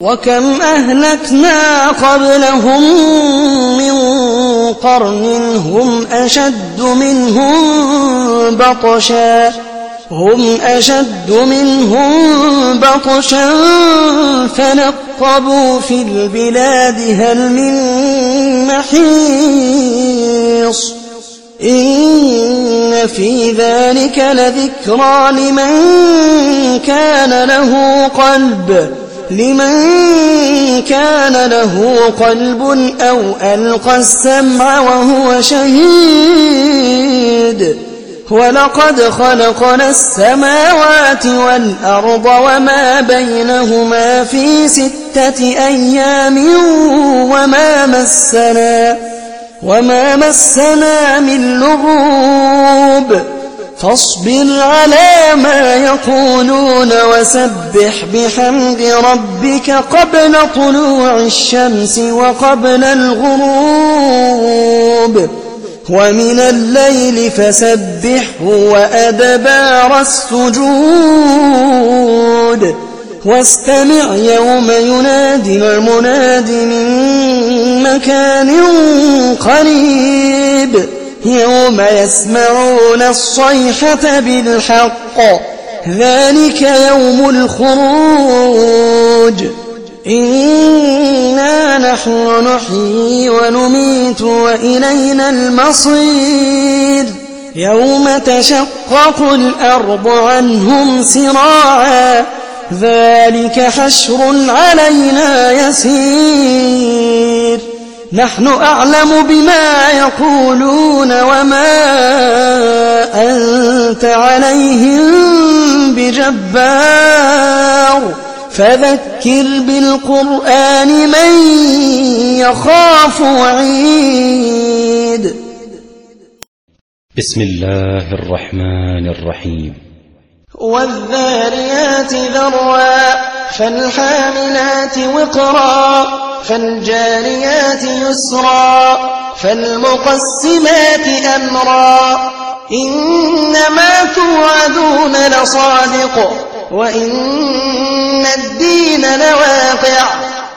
وكم أهلكنا قبلهم من قرن هم أشد منهم بطشا فنقبوا في البلاد هل من محيص إن في ذلك لذكرى لمن كان له قلب أو ألقى السمع وهو شهيد ولقد خلقنا السماوات والأرض وما بينهما في 6 أيام وما مسنا من لغوب فاصبر على ما يقولون وسبح بحمد ربك قبل طلوع الشمس وقبل الغروب ومن الليل فسبحه وأدبار السجود واستمع يوم ينادي المناد من مكان قريب يوم يسمعون الصيحة بالحق ذلك يوم الخروج إنا نحن نحيي ونميت وإلينا المصير يوم تشقق الأرض عنهم سراعا ذلك حشر علينا يسير نحن أعلم بما يقولون وما أنت عليهم بجبار فذكر بالقرآن من يخاف وعيد. بسم الله الرحمن الرحيم. والذاريات ذروا فالحاملات وقرا فالجاريات يسرا فالمقسمات أمرا إنما توعدون لصادق وإن الدين لواقع